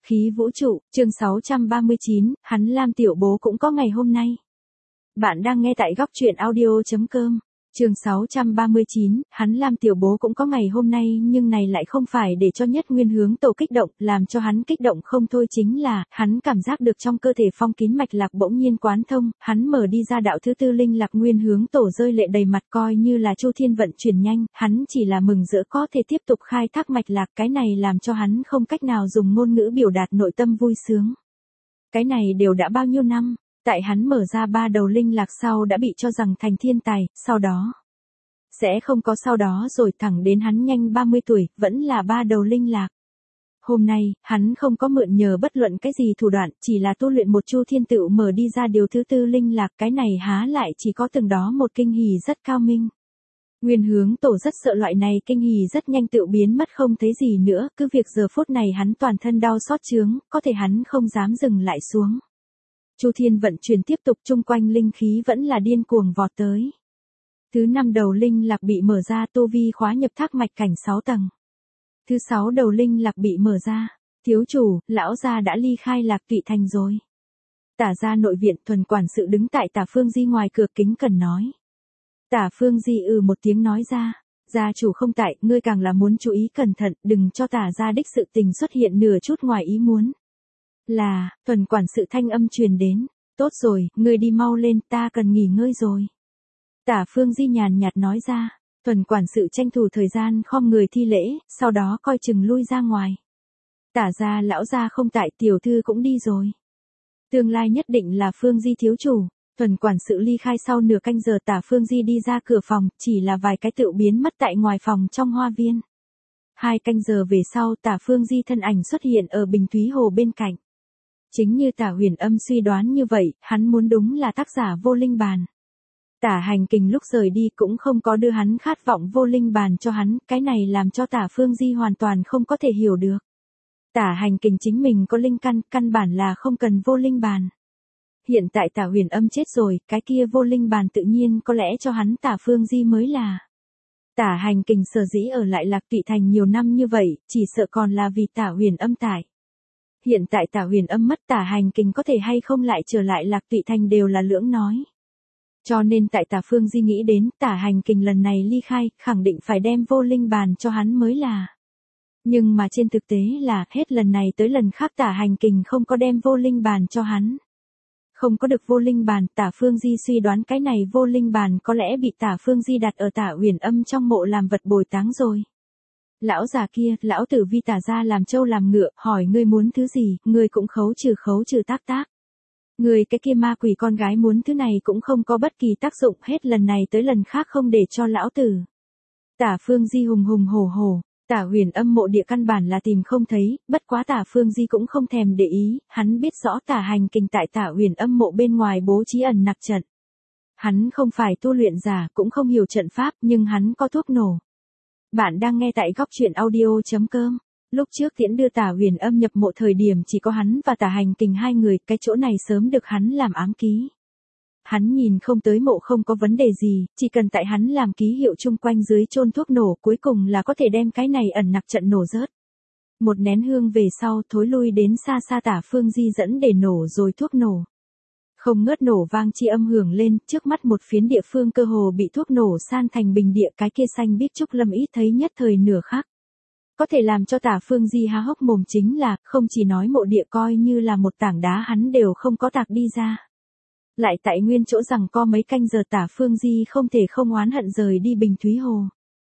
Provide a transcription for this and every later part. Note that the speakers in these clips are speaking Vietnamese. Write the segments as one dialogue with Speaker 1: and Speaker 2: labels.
Speaker 1: Khí vũ trụ, chương 639, hắn Lam tiểu bố cũng có ngày hôm nay. Bạn đang nghe tại góc truyện audio.com. Chương 639, hắn Lam tiểu bố cũng có ngày hôm nay, nhưng này lại không phải để cho Nhất Nguyên Hướng Tổ kích động, làm cho hắn kích động không thôi chính là, hắn cảm giác được trong cơ thể phong kín mạch lạc bỗng nhiên quán thông, hắn mở đi ra đạo thứ tư linh lạc Nguyên Hướng Tổ rơi lệ đầy mặt coi như là Chu Thiên vận chuyển nhanh, hắn chỉ là mừng rỡ có thể tiếp tục khai thác mạch lạc, cái này làm cho hắn không cách nào dùng ngôn ngữ biểu đạt nội tâm vui sướng. Cái này đều đã bao nhiêu năm? Tại hắn mở ra 3 đầu linh lạc sau đã bị cho rằng thành thiên tài, sau đó sẽ không có sau đó rồi, thẳng đến hắn nhanh 30 tuổi, vẫn là 3 đầu linh lạc. Hôm nay, hắn không có mượn nhờ bất luận cái gì thủ đoạn, chỉ là tu luyện một Chu Thiên Tựu mở đi ra điều thứ tư linh lạc, cái này há lại chỉ có từng đó một kinh hỉ rất cao minh. Nguyên Hướng Tổ rất sợ loại này kinh hỉ rất nhanh tự biến mất không thấy gì nữa, cứ việc giờ phút này hắn toàn thân đau xót chướng, có thể hắn không dám dừng lại xuống. Chu Thiên vận chuyển tiếp tục, chung quanh linh khí vẫn là điên cuồng vọt tới. Thứ 5 đầu linh lạc bị mở ra, tu vi khóa nhập thác mạch cảnh 6 tầng. Thứ 6 đầu linh lạc bị mở ra, thiếu chủ, lão gia đã ly khai Lạc Tụy Thành rồi. Tả gia nội viện Thuần quản sự đứng tại Tả Phương Di ngoài cửa kính cẩn nói. Tả Phương Di một tiếng nói ra, gia chủ không tại, ngươi càng là muốn chú ý cẩn thận, đừng cho Tả gia đích sự tình xuất hiện nửa chút ngoài ý muốn. Là, Thuần quản sự thanh âm truyền đến, tốt rồi, ngươi đi mau lên, ta cần nghỉ ngơi rồi. Tả Phương Di nhàn nhạt nói ra, Thuần quản sự tranh thủ thời gian khom người thi lễ, sau đó coi chừng lui ra ngoài. Tả gia lão gia không tại, tiểu thư cũng đi rồi. Tương lai nhất định là Phương Di thiếu chủ. Thuần quản sự ly khai sau nửa canh giờ, Tả Phương Di đi ra cửa phòng, chỉ là vài cái tự biến mất tại ngoài phòng trong hoa viên. 2 canh giờ về sau, Tả Phương Di thân ảnh xuất hiện ở Bình Thúy Hồ bên cạnh. Chính như Tả Huyền Âm suy đoán như vậy, hắn muốn đúng là tác giả vô linh bàn. Tả Hành Kình lúc rời đi cũng không có đưa hắn khát vọng vô linh bàn cho hắn, cái này làm cho Tả Phương Di hoàn toàn không có thể hiểu được. Tả Hành Kình chính mình có linh căn, căn bản là không cần vô linh bàn. Hiện tại Tả Huyền Âm chết rồi, cái kia vô linh bàn tự nhiên có lẽ cho hắn Tả Phương Di mới là. Tả Hành Kình sở dĩ ở lại Lạc Tụy Thành nhiều năm như vậy, chỉ sợ còn là vì Tả Huyền Âm tại. Hiện tại Tả Huyền Âm mất, Tả Hành Kình có thể hay không lại trở lại Lạc Tụy Thành đều là lưỡng nói. Cho nên tại Tả Phương Di nghĩ đến, Tả Hành Kình lần này ly khai, khẳng định phải đem vô linh bàn cho hắn mới là. Nhưng mà trên thực tế là, hết lần này tới lần khác Tả Hành Kình không có đem vô linh bàn cho hắn. Không có được vô linh bàn, Tả Phương Di suy đoán cái này vô linh bàn có lẽ bị Tả Phương Di đặt ở Tả Huyền Âm trong mộ làm vật bồi táng rồi. Lão già kia, lão tử vi Tả gia làm trâu làm ngựa, hỏi ngươi muốn thứ gì, ngươi cũng khấu trừ tác. Người cái kia ma quỷ con gái muốn thứ này cũng không có bất kỳ tác dụng, hết lần này tới lần khác không để cho lão tử. Tả Phương Di hùng hùng hổ hổ, Tả Huyền Âm mộ địa căn bản là tìm không thấy, bất quá Tả Phương Di cũng không thèm để ý, hắn biết rõ Tả Hành Kình tại Tả Huyền Âm mộ bên ngoài bố trí ẩn nặc trận. Hắn không phải tu luyện giả, cũng không hiểu trận pháp, nhưng hắn có thuốc nổ. Bạn đang nghe tại góc truyện audio.com. Lúc trước Tiễn đưa Tả Huyền Âm nhập mộ thời điểm chỉ có hắn và Tả Hành Kình 2 người, cái chỗ này sớm được hắn làm ám ký. Hắn nhìn không tới mộ không có vấn đề gì, chỉ cần tại hắn làm ký hiệu chung quanh dưới chôn thuốc nổ, cuối cùng là có thể đem cái này ẩn nặc trận nổ rớt. Một nén hương về sau, thối lui đến xa xa Tả Phương Di dẫn để nổ rồi thuốc nổ. Không ngớt nổ vang chi âm hưởng lên, trước mắt một phiến địa phương cơ hồ bị thuốc nổ san thành bình địa, cái kia xanh biếc trúc lâm ít thấy nhất thời nửa khắc. Có thể làm cho Tả Phương Di há hốc mồm chính là, không chỉ nói mộ địa coi như là một tảng đá hắn đều không có tạc đi ra. Lại tại nguyên chỗ rằng co mấy canh giờ Tả Phương Di không thể không oán hận rời đi Bình Thúy Hồ.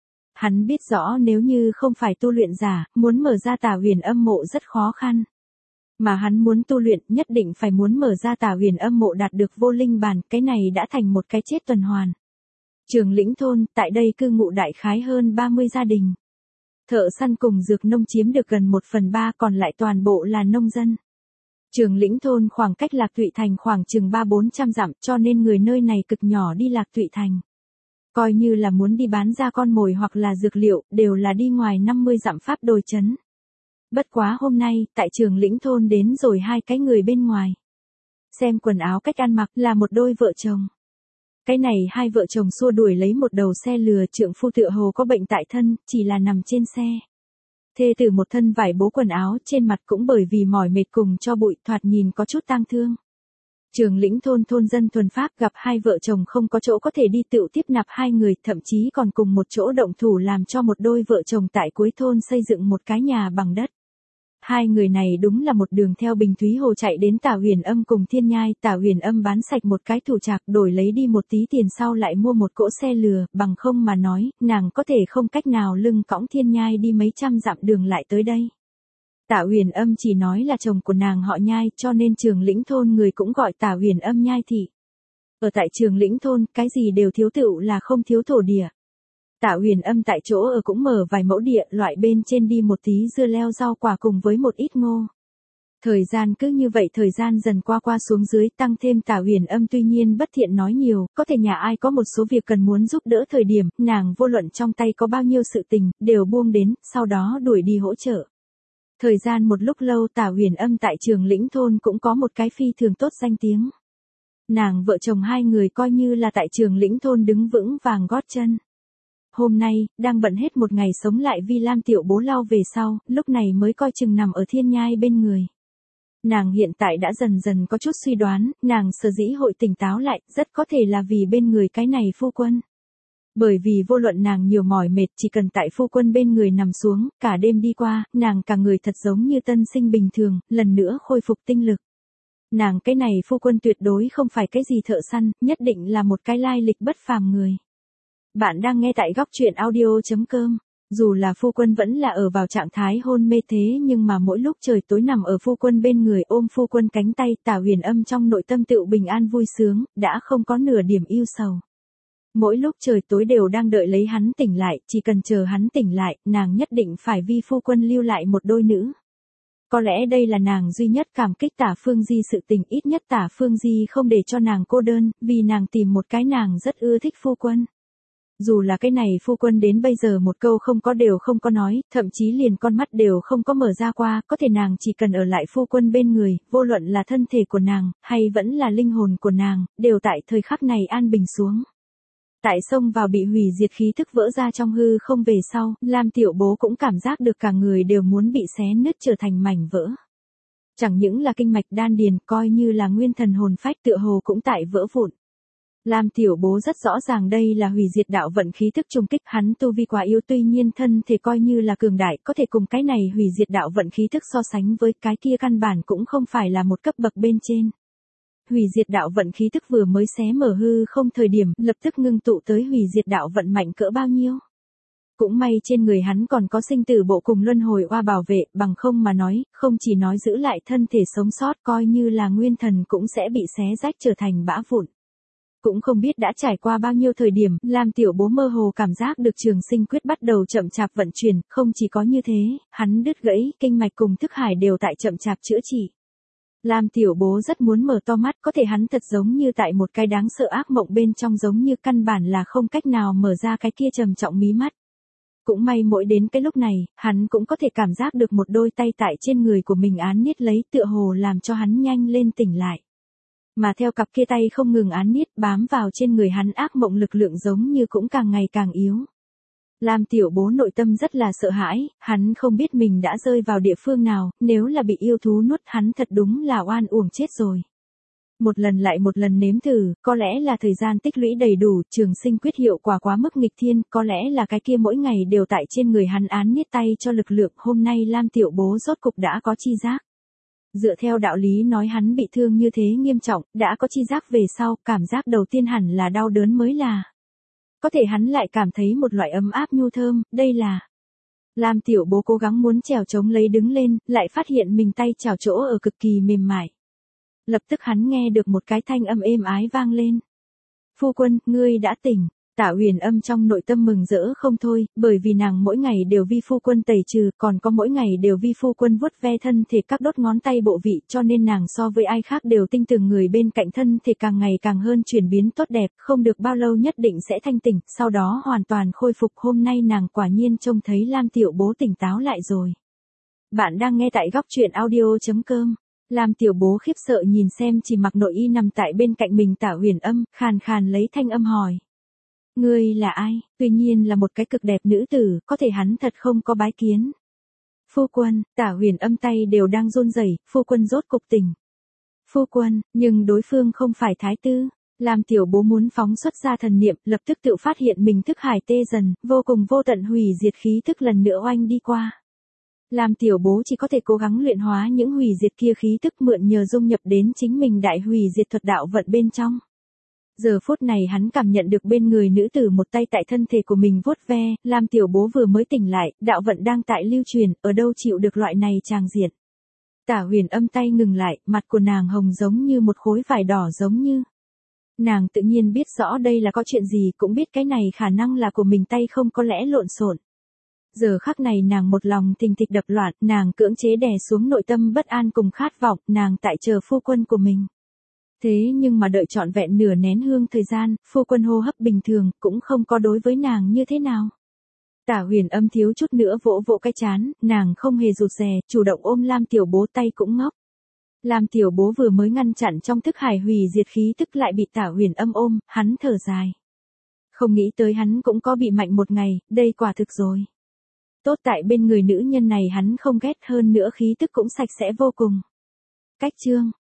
Speaker 1: Hắn biết rõ nếu như không phải tu luyện giả, muốn mở ra Tả Huyền Âm mộ rất khó khăn. Mà hắn muốn tu luyện nhất định phải muốn mở ra Tả Huyền Âm mộ đạt được vô linh bàn, cái này đã thành một cái chết tuần hoàn. Trường Lĩnh thôn, tại đây cư ngụ đại khái hơn 30 gia đình. Thợ săn cùng dược nông chiếm được gần 1/3, còn lại toàn bộ là nông dân. Trường Lĩnh thôn khoảng cách Lạc Tụy Thành khoảng chừng 300-400 dặm, cho nên người nơi này cực nhỏ đi Lạc Tụy Thành. Coi như là muốn đi bán ra con mồi hoặc là dược liệu, đều là đi ngoài 50 dặm pháp đồi trấn. Bất quá hôm nay, tại Trường Lĩnh thôn đến rồi 2 cái người bên ngoài. Xem quần áo cách ăn mặc là một đôi vợ chồng. Cái này 2 vợ chồng xua đuổi lấy một đầu xe lừa, trượng phu tựa hồ có bệnh tại thân, chỉ là nằm trên xe. Thê tử một thân vải bố quần áo, trên mặt cũng bởi vì mỏi mệt cùng cho bụi, thoạt nhìn có chút tang thương. Trường Lĩnh thôn thôn dân thuần Pháp gặp hai vợ chồng không có chỗ có thể đi tựu tiếp nạp hai người, thậm chí còn cùng một chỗ động thủ làm cho một đôi vợ chồng tại cuối thôn xây dựng một cái nhà bằng đất. Hai người này đúng là một đường theo Bình Thúy Hồ chạy đến Tả Huyền Âm cùng Thiên Nhai, Tả Huyền Âm bán sạch một cái thủ trạc đổi lấy đi một tí tiền sau lại mua một cỗ xe lừa, bằng không mà nói, nàng có thể không cách nào lưng cõng Thiên Nhai đi mấy trăm dặm đường lại tới đây. Tả Huyền Âm chỉ nói là chồng của nàng họ Nhai, cho nên Trường Lĩnh thôn người cũng gọi Tả Huyền Âm Nhai thị. Ở tại Trường Lĩnh thôn, cái gì đều thiếu tựu là không thiếu thổ địa. Tả Huyền Âm tại chỗ ở cũng mở vài mẫu địa, loại bên trên đi một tí dưa leo rau quả cùng với một ít ngô. Thời gian cứ như vậy thời gian dần qua xuống dưới, tăng thêm Tả Huyền Âm tuy nhiên bất thiện nói nhiều, có thể nhà ai có một số việc cần muốn giúp đỡ thời điểm, nàng vô luận trong tay có bao nhiêu sự tình, đều buông đến, sau đó đuổi đi hỗ trợ. Thời gian một lúc lâu Tả Huyền Âm tại Trường Lĩnh thôn cũng có một cái phi thường tốt danh tiếng. Nàng vợ chồng hai người coi như là tại Trường Lĩnh thôn đứng vững vàng gót chân. Hôm nay, đang bận hết một ngày sống lại vì Lam Tiểu Bố lao về sau, lúc này mới coi chừng nằm ở Thiên Nhai bên người. Nàng hiện tại đã dần dần có chút suy đoán, nàng sở dĩ hội tỉnh táo lại, rất có thể là vì bên người cái này phu quân. Bởi vì vô luận nàng nhiều mỏi mệt, chỉ cần tại phu quân bên người nằm xuống, cả đêm đi qua, nàng cả người thật giống như tân sinh bình thường, lần nữa khôi phục tinh lực. Nàng cái này phu quân tuyệt đối không phải cái gì thợ săn, nhất định là một cái lai lịch bất phàm người. Bạn đang nghe tại góc truyện audio.com. Dù là phu quân vẫn là ở vào trạng thái hôn mê thế nhưng mà mỗi lúc trời tối nằm ở phu quân bên người ôm phu quân cánh tay, Tả Huyền Âm trong nội tâm tựu bình an vui sướng, đã không có nửa điểm yêu sầu. Mỗi lúc trời tối đều đang đợi lấy hắn tỉnh lại, chỉ cần chờ hắn tỉnh lại, nàng nhất định phải vì phu quân lưu lại một đôi nữ. Có lẽ đây là nàng duy nhất cảm kích Tả Phương Di sự tình, ít nhất Tả Phương Di không để cho nàng cô đơn, vì nàng tìm một cái nàng rất ưa thích phu quân. Dù là cái này phu quân đến bây giờ một câu không có đều không có nói, thậm chí liền con mắt đều không có mở ra qua, có thể nàng chỉ cần ở lại phu quân bên người, vô luận là thân thể của nàng, hay vẫn là linh hồn của nàng, đều tại thời khắc này an bình xuống. Tại sông vào bị hủy diệt khí thức vỡ ra trong hư không về sau, Lam Tiểu Bố cũng cảm giác được cả người đều muốn bị xé nứt trở thành mảnh vỡ. Chẳng những là kinh mạch đan điền, coi như là nguyên thần hồn phách tựa hồ cũng tại vỡ vụn. Lam Tiểu Bố rất rõ ràng đây là hủy diệt đạo vận khí thức trùng kích, hắn tu vi quá yếu tuy nhiên thân thể coi như là cường đại, có thể cùng cái này hủy diệt đạo vận khí thức so sánh với cái kia căn bản cũng không phải là một cấp bậc bên trên. Hủy diệt đạo vận khí thức vừa mới xé mở hư không thời điểm, lập tức ngưng tụ tới hủy diệt đạo vận mạnh cỡ bao nhiêu. Cũng may trên người hắn còn có sinh tử bộ cùng luân hồi oa bảo vệ, bằng không mà nói, không chỉ nói giữ lại thân thể sống sót, coi như là nguyên thần cũng sẽ bị xé rách trở thành bã vụn. Cũng không biết đã trải qua bao nhiêu thời điểm, Lam Tiểu Bố mơ hồ cảm giác được Trường Sinh Quyết bắt đầu chậm chạp vận chuyển, không chỉ có như thế, hắn đứt gãy, kinh mạch cùng thức hải đều tại chậm chạp chữa trị. Lam Tiểu Bố rất muốn mở to mắt, có thể hắn thật giống như tại một cái đáng sợ ác mộng bên trong, giống như căn bản là không cách nào mở ra cái kia trầm trọng mí mắt. Cũng may mỗi đến cái lúc này, hắn cũng có thể cảm giác được một đôi tay tại trên người của mình án niết lấy, tựa hồ làm cho hắn nhanh lên tỉnh lại. Mà theo cặp kia tay không ngừng án niết bám vào trên người hắn, ác mộng lực lượng giống như cũng càng ngày càng yếu. Lam Tiểu Bố nội tâm rất là sợ hãi, hắn không biết mình đã rơi vào địa phương nào, nếu là bị yêu thú nuốt hắn thật đúng là oan uổng chết rồi. Một lần lại một lần nếm thử, có lẽ là thời gian tích lũy đầy đủ, Trường Sinh Quyết hiệu quả quá mức nghịch thiên, có lẽ là cái kia mỗi ngày đều tại trên người hắn án niết tay cho lực lượng, hôm nay Lam Tiểu Bố rốt cục đã có chi giác. Dựa theo đạo lý nói hắn bị thương như thế nghiêm trọng, đã có chi giác về sau, cảm giác đầu tiên hẳn là đau đớn mới là. Có thể hắn lại cảm thấy một loại ấm áp nhu thơm, đây là. Lam Tiểu Bố cố gắng muốn trèo chống lấy đứng lên, lại phát hiện mình tay chảo chỗ ở cực kỳ mềm mại. Lập tức hắn nghe được một cái thanh âm êm ái vang lên. Phu quân, ngươi đã tỉnh. Tả Huyền Âm trong nội tâm mừng rỡ không thôi, bởi vì nàng mỗi ngày đều vi phu quân tẩy trừ, còn có mỗi ngày đều vi phu quân vuốt ve thân thể các đốt ngón tay bộ vị, cho nên nàng so với ai khác đều tin tưởng người bên cạnh thân thể càng ngày càng hơn chuyển biến tốt đẹp, không được bao lâu nhất định sẽ thanh tỉnh, sau đó hoàn toàn khôi phục. Hôm nay nàng quả nhiên trông thấy Lam Tiểu Bố tỉnh táo lại rồi. Bạn đang nghe tại góc truyện audio.com. Lam Tiểu Bố khiếp sợ nhìn xem chỉ mặc nội y nằm tại bên cạnh mình Tả Huyền Âm, khàn khàn lấy thanh âm hỏi. Ngươi là ai? Tuy nhiên là một cái cực đẹp nữ tử, có thể hắn thật không có bái kiến. Phu quân, Tả Huyền Âm tay đều đang run rẩy, phu quân rốt cục tỉnh. Phu quân, nhưng đối phương không phải thái tử. Lam tiểu bố muốn phóng xuất ra thần niệm, lập tức tự phát hiện mình thức hải tê dần, vô cùng vô tận hủy diệt khí thức lần nữa oanh đi qua. Lam tiểu bố chỉ có thể cố gắng luyện hóa những hủy diệt kia khí tức mượn nhờ dung nhập đến chính mình đại hủy diệt thuật đạo vận bên trong. Giờ phút này hắn cảm nhận được bên người nữ tử một tay tại thân thể của mình vuốt ve, Lam tiểu bố vừa mới tỉnh lại, đạo vận đang tại lưu truyền, ở đâu chịu được loại này tràng diện. Tả Huyền Âm tay ngừng lại, mặt của nàng hồng giống như một khối vải đỏ giống như. Nàng tự nhiên biết rõ đây là có chuyện gì, cũng biết cái này khả năng là của mình tay không có lẽ lộn xộn. Giờ khắc này nàng một lòng thình thịch đập loạn, nàng cưỡng chế đè xuống nội tâm bất an cùng khát vọng, nàng tại chờ phu quân của mình. Thế nhưng mà đợi trọn vẹn nửa nén hương thời gian, phu quân hô hấp bình thường, cũng không có đối với nàng như thế nào. Tả Huyền Âm thiếu chút nữa vỗ vỗ cái chán, nàng không hề rụt rè, chủ động ôm Lam tiểu bố tay cũng ngốc. Lam tiểu bố vừa mới ngăn chặn trong thức hải hủy diệt khí tức lại bị Tả Huyền Âm ôm, hắn thở dài. Không nghĩ tới hắn cũng có bị mạnh một ngày, đây quả thực rồi. Tốt tại bên người nữ nhân này hắn không ghét, hơn nữa khí tức cũng sạch sẽ vô cùng. Cách chương